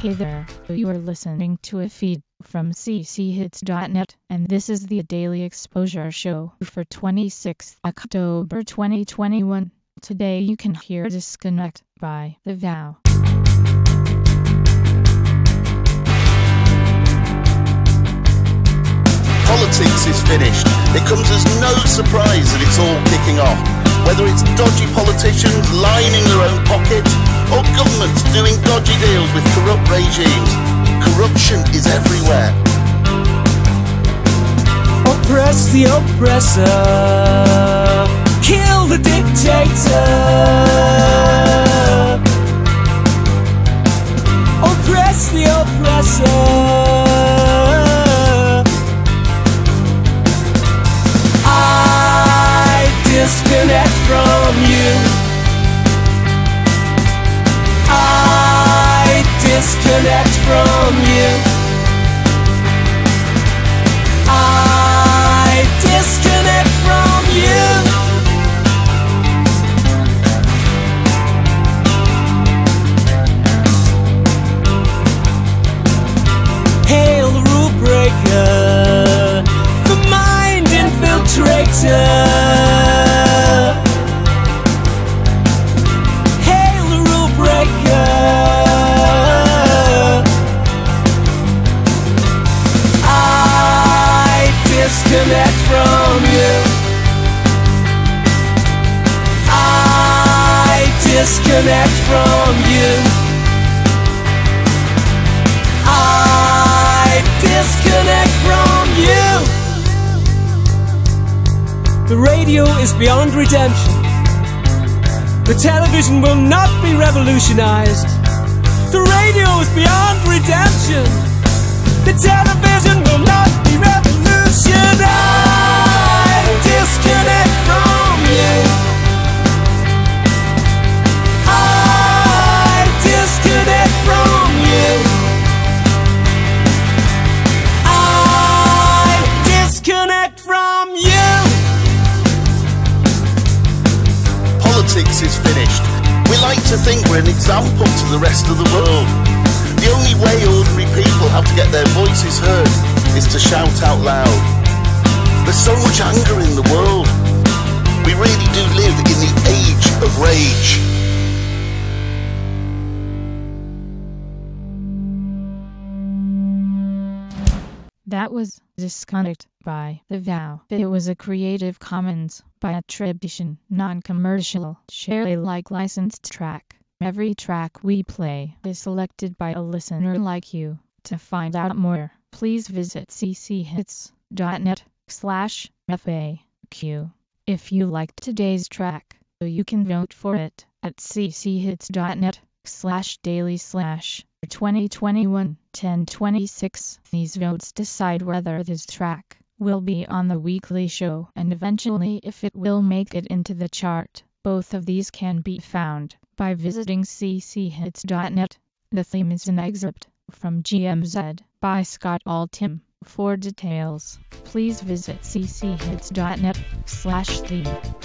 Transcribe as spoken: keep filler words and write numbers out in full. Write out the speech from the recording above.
Hey there, you are listening to a feed from c c hits dot net, and this is the Daily Exposure Show for twenty-sixth October twenty twenty-one. Today you can hear Disconnect by The Vow. Politics is finished. It comes as no surprise that it's all kicking off. Whether it's dodgy politicians lining their own pockets, or governments doing dodgy deals with corrupt regimes, corruption is everywhere. Oppress the oppressor, kill the dictator. Oppress the oppressor. I disconnect from you. I disconnect from you. I disconnect from you. Hail the rule breaker, the mind infiltrator. Hail the rule breaker. Disconnect from you. I disconnect from you. I disconnect from you. The radio is beyond redemption. The television will not be revolutionized. The radio is beyond redemption. The television will not be revolutionized. I disconnect from you. I disconnect from you. I disconnect from you. Politics is finished. We like to think we're an example to the rest of the world. The only way ordinary people have to get their voices heard is to shout out loud. There's so much anger in the world. We really do live in the age of rage. That was Disconnect by The Vow. It was a Creative Commons by attribution, non-commercial, share Alike licensed track. Every track we play is selected by a listener like you. To find out more, please visit c c hits dot net slash F A Q. If you liked today's track, you can vote for it at c c hits dot net slash daily slash twenty twenty-one ten twenty-six. These votes decide whether this track will be on the weekly show and eventually if it will make it into the chart. Both of these can be found by visiting c c hits dot net. The theme is an excerpt from G M Z by Scott Altham. For details, please visit c c hits dot net slash theme.